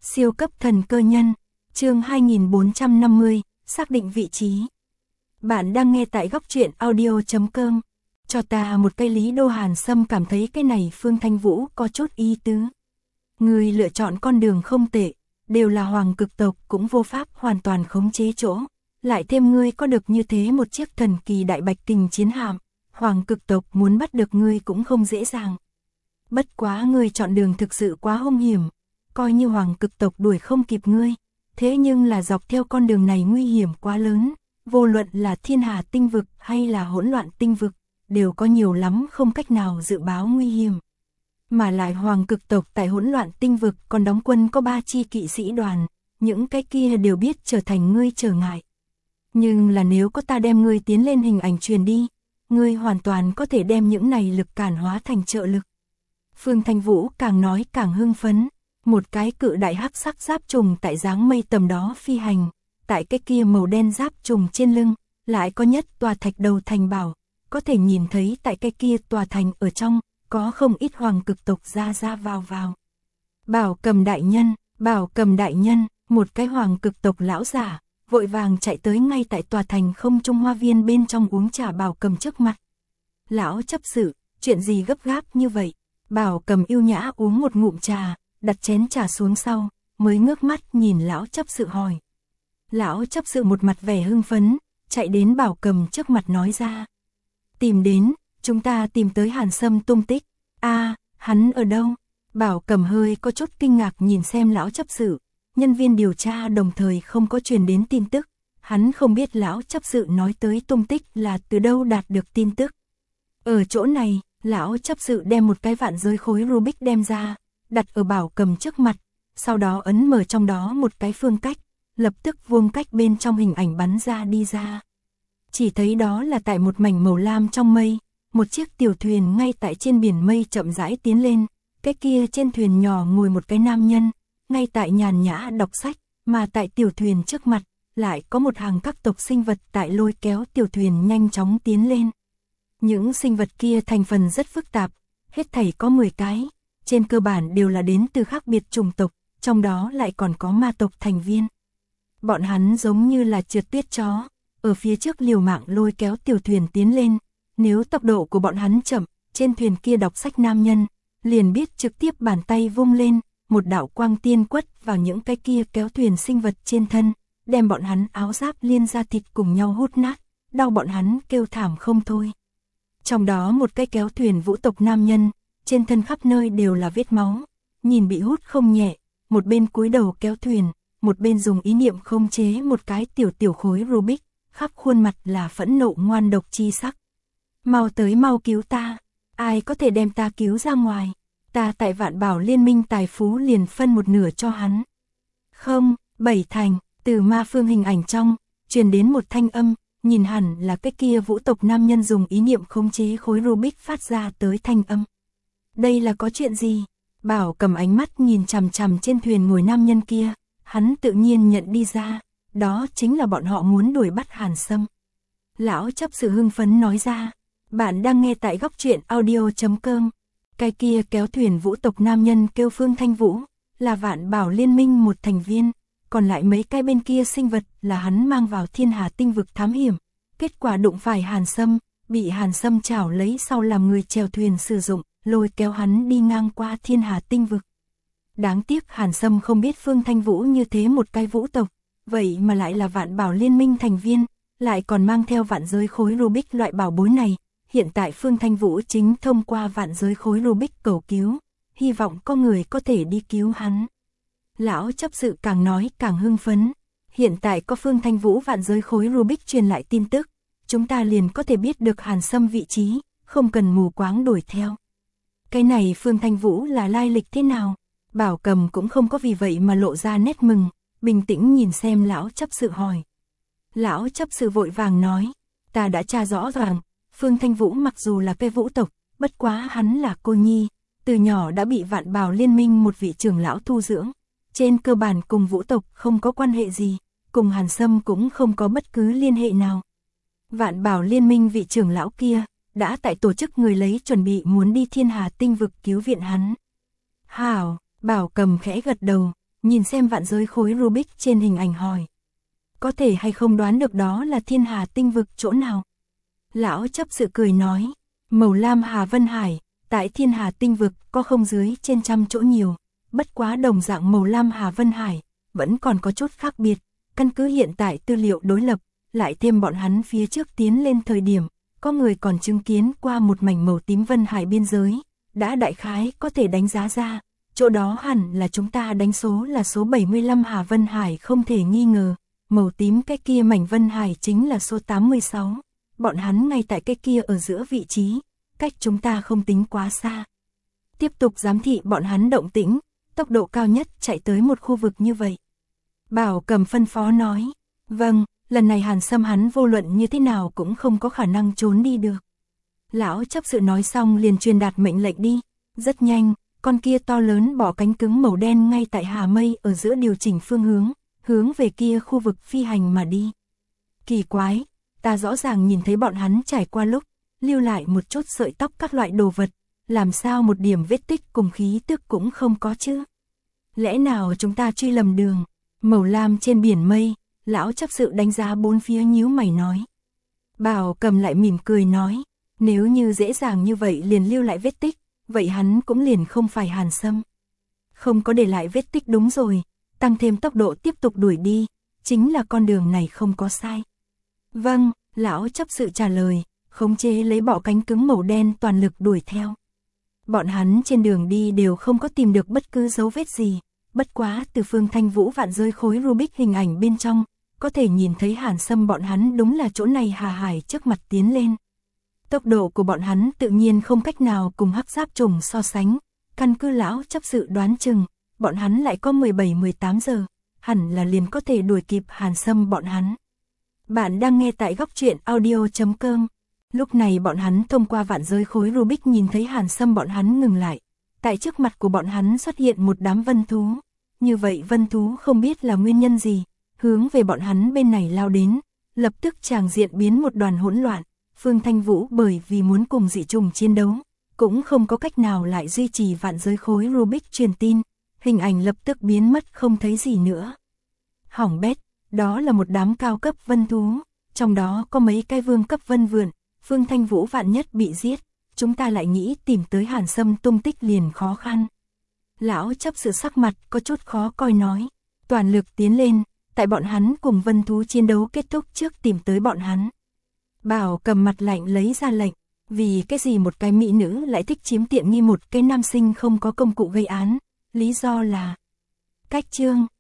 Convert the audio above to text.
Siêu cấp thần cơ nhân, chương 2450, xác định vị trí. Bạn đang nghe tại góc truyện audio.com. Cho ta một cây Lý Đô Hàn Sâm cảm thấy cái này Phương Thanh Vũ có chút ý tứ. Người lựa chọn con đường không tệ, đều là hoàng cực tộc cũng vô pháp hoàn toàn khống chế chỗ. Lại thêm ngươi có được như thế một chiếc thần kỳ đại bạch kình chiến hạm, hoàng cực tộc muốn bắt được ngươi cũng không dễ dàng. Bất quá ngươi chọn đường thực sự quá hung hiểm, coi như hoàng cực tộc đuổi không kịp ngươi, thế nhưng là dọc theo con đường này nguy hiểm quá lớn, vô luận là thiên hà tinh vực hay là hỗn loạn tinh vực, đều có nhiều lắm không cách nào dự báo nguy hiểm. Mà lại hoàng cực tộc tại hỗn loạn tinh vực còn đóng quân có 3 chi kỵ sĩ đoàn, những cái kia đều biết trở thành ngươi trở ngại. Nhưng là nếu có ta đem ngươi tiến lên hình ảnh truyền đi, ngươi hoàn toàn có thể đem những này lực cản hóa thành trợ lực. Phương Thanh Vũ càng nói càng hưng phấn, một cái cự đại hắc sắc giáp trùng tại dáng mây tầm đó phi hành, tại cái kia màu đen giáp trùng trên lưng, lại có nhất tòa thạch đầu thành bảo, có thể nhìn thấy tại cái kia tòa thành ở trong, có không ít hoàng cực tộc ra vào. Bảo Cầm đại nhân, một cái hoàng cực tộc lão giả, vội vàng chạy tới ngay tại tòa thành không trung hoa viên bên trong uống trà Bảo Cầm trước mặt. Lão chấp sự, chuyện gì gấp gáp như vậy? Bảo Cầm yêu nhã uống một ngụm trà, đặt chén trà xuống sau, mới ngước mắt nhìn lão chấp sự hỏi. Lão chấp sự một mặt vẻ hưng phấn, chạy đến Bảo Cầm trước mặt nói ra. Tìm đến, chúng ta tìm tới Hàn Sâm tung tích. Hắn ở đâu? Bảo Cầm hơi có chút kinh ngạc nhìn xem lão chấp sự, nhân viên điều tra đồng thời không có truyền đến tin tức, hắn không biết lão chấp sự nói tới tung tích là từ đâu đạt được tin tức. Ở chỗ này, lão chấp sự đem một cái vạn giới khối Rubik đem ra, đặt ở Bảo Cầm trước mặt, sau đó ấn mở trong đó một cái phương cách, lập tức vuông cách bên trong hình ảnh bắn ra đi ra. Chỉ thấy đó là tại một mảnh màu lam trong mây, một chiếc tiểu thuyền ngay tại trên biển mây chậm rãi tiến lên, cái kia trên thuyền nhỏ ngồi một cái nam nhân, ngay tại nhàn nhã đọc sách, mà tại tiểu thuyền trước mặt, lại có một hàng các tộc sinh vật tại lôi kéo tiểu thuyền nhanh chóng tiến lên. Những sinh vật kia thành phần rất phức tạp, hết thảy có 10 cái, trên cơ bản đều là đến từ khác biệt chủng tộc, trong đó lại còn có ma tộc thành viên. Bọn hắn giống như là trượt tuyết chó, ở phía trước liều mạng lôi kéo tiểu thuyền tiến lên, nếu tốc độ của bọn hắn chậm, trên thuyền kia đọc sách nam nhân, liền biết trực tiếp bàn tay vung lên, một đạo quang tiên quất vào những cái kia kéo thuyền sinh vật trên thân, đem bọn hắn áo giáp liên da thịt cùng nhau hút nát, đau bọn hắn kêu thảm không thôi. Trong đó một cái kéo thuyền vũ tộc nam nhân, trên thân khắp nơi đều là vết máu, nhìn bị hút không nhẹ, một bên cúi đầu kéo thuyền, một bên dùng ý niệm khống chế một cái tiểu khối Rubik, khắp khuôn mặt là phẫn nộ ngoan độc chi sắc. Mau cứu ta, ai có thể đem ta cứu ra ngoài, ta tại Vạn Bảo Liên minh tài phú liền phân một nửa cho hắn. Không, Bảy Thành, từ ma phương hình ảnh trong, truyền đến một thanh âm, nhìn hẳn là cái kia vũ tộc nam nhân dùng ý niệm khống chế khối Rubik phát ra tới thanh âm. Đây là có chuyện gì? Bảo Cầm ánh mắt nhìn chằm chằm trên thuyền ngồi nam nhân kia, hắn tự nhiên nhận đi ra, đó chính là bọn họ muốn đuổi bắt Hàn Sâm. Lão chấp sự hưng phấn nói ra, bạn đang nghe tại góc truyện audio.com. Cái kia kéo thuyền vũ tộc nam nhân kêu Phương Thanh Vũ, là Vạn Bảo Liên minh một thành viên, còn lại mấy cái bên kia sinh vật là hắn mang vào thiên hà tinh vực thám hiểm, kết quả đụng phải Hàn Sâm, bị Hàn Sâm chảo lấy sau làm người chèo thuyền sử dụng, lôi kéo hắn đi ngang qua thiên hà tinh vực. Đáng tiếc Hàn Sâm không biết Phương Thanh Vũ như thế một cái vũ tộc, vậy mà lại là Vạn Bảo Liên minh thành viên, lại còn mang theo vạn giới khối Rubik loại bảo bối này. Hiện tại Phương Thanh Vũ chính thông qua vạn giới khối Rubik cầu cứu, hy vọng có người có thể đi cứu hắn. Lão chấp sự càng nói càng hưng phấn, hiện tại có Phương Thanh Vũ vạn giới khối Rubik truyền lại tin tức, chúng ta liền có thể biết được Hàn Sâm vị trí, không cần mù quáng đuổi theo. Cái này Phương Thanh Vũ là lai lịch thế nào? Bảo Cầm cũng không có vì vậy mà lộ ra nét mừng, bình tĩnh nhìn xem lão chấp sự hỏi. Lão chấp sự vội vàng nói, ta đã tra rõ ràng, Phương Thanh Vũ mặc dù là cái vũ tộc, bất quá hắn là cô nhi, từ nhỏ đã bị Vạn Bảo Liên minh một vị trưởng lão thu dưỡng, trên cơ bản cùng vũ tộc không có quan hệ gì, cùng Hàn Sâm cũng không có bất cứ liên hệ nào. Vạn Bảo Liên minh vị trưởng lão kia, đã tại tổ chức người lấy chuẩn bị muốn đi thiên hà tinh vực cứu viện hắn. Hảo, Bảo Cầm khẽ gật đầu, nhìn xem vạn giới khối Rubik trên hình ảnh hỏi. Có thể hay không đoán được đó là thiên hà tinh vực chỗ nào? Lão chấp sự cười nói, màu lam Hà Vân Hải, tại thiên hà tinh vực có không dưới trên trăm chỗ nhiều, bất quá đồng dạng màu lam Hà Vân Hải, vẫn còn có chút khác biệt, căn cứ hiện tại tư liệu đối lập, lại thêm bọn hắn phía trước tiến lên thời điểm, có người còn chứng kiến qua một mảnh màu tím Vân Hải biên giới, đã đại khái có thể đánh giá ra, chỗ đó hẳn là chúng ta đánh số là số 75 Hà Vân Hải không thể nghi ngờ, màu tím cái kia mảnh Vân Hải chính là số 86, bọn hắn ngay tại cái kia ở giữa vị trí, cách chúng ta không tính quá xa. Tiếp tục giám thị bọn hắn động tĩnh, tốc độ cao nhất chạy tới một khu vực như vậy. Bảo Cầm phân phó nói, vâng, lần này Hàn Sâm hắn vô luận như thế nào cũng không có khả năng trốn đi được. Lão chấp sự nói xong liền truyền đạt mệnh lệnh đi, rất nhanh, con kia to lớn bỏ cánh cứng màu đen ngay tại Hà Mây ở giữa điều chỉnh phương hướng về kia khu vực phi hành mà đi. Kỳ quái, ta rõ ràng nhìn thấy bọn hắn trải qua lúc, lưu lại một chút sợi tóc các loại đồ vật, làm sao một điểm vết tích cùng khí tức cũng không có chứ? Lẽ nào chúng ta truy lầm đường? Màu lam trên biển mây, lão chấp sự đánh giá bốn phía nhíu mày nói. Bảo Cầm lại mỉm cười nói, nếu như dễ dàng như vậy liền lưu lại vết tích, vậy hắn cũng liền không phải Hàn Sâm. Không có để lại vết tích đúng rồi, tăng thêm tốc độ tiếp tục đuổi đi, chính là con đường này không có sai. Vâng, lão chấp sự trả lời, khống chế lấy bọ cánh cứng màu đen toàn lực đuổi theo. Bọn hắn trên đường đi đều không có tìm được bất cứ dấu vết gì, bất quá từ Phương Thanh Vũ vạn giới khối Rubik hình ảnh bên trong, có thể nhìn thấy Hàn Sâm bọn hắn đúng là chỗ này Hà Hải trước mặt tiến lên. Tốc độ của bọn hắn tự nhiên không cách nào cùng hắc giáp trùng so sánh, căn cứ lão chấp sự đoán chừng, bọn hắn lại có 17-18 giờ, hẳn là liền có thể đuổi kịp Hàn Sâm bọn hắn. Bạn đang nghe tại góc truyện audio.com. Lúc này bọn hắn thông qua vạn giới khối Rubik nhìn thấy Hàn Sâm bọn hắn ngừng lại. Tại trước mặt của bọn hắn xuất hiện một đám vân thú. Như vậy vân thú không biết là nguyên nhân gì, hướng về bọn hắn bên này lao đến, lập tức tràng diện biến một đoàn hỗn loạn. Phương Thanh Vũ bởi vì muốn cùng dị trùng chiến đấu, cũng không có cách nào lại duy trì vạn giới khối Rubik truyền tin, hình ảnh lập tức biến mất không thấy gì nữa. Hỏng bét, đó là một đám cao cấp vân thú, trong đó có mấy cái vương cấp vân vượn, Phương Thanh Vũ vạn nhất bị giết, chúng ta lại nghĩ tìm tới Hàn Sâm tung tích liền khó khăn. Lão chấp sự sắc mặt có chút khó coi nói, toàn lực tiến lên, tại bọn hắn cùng vân thú chiến đấu kết thúc trước tìm tới bọn hắn. Bảo Cầm mặt lạnh lấy ra lệnh, vì cái gì một cái mỹ nữ lại thích chiếm tiện nghi một cái nam sinh không có công cụ gây án, lý do là cách chương.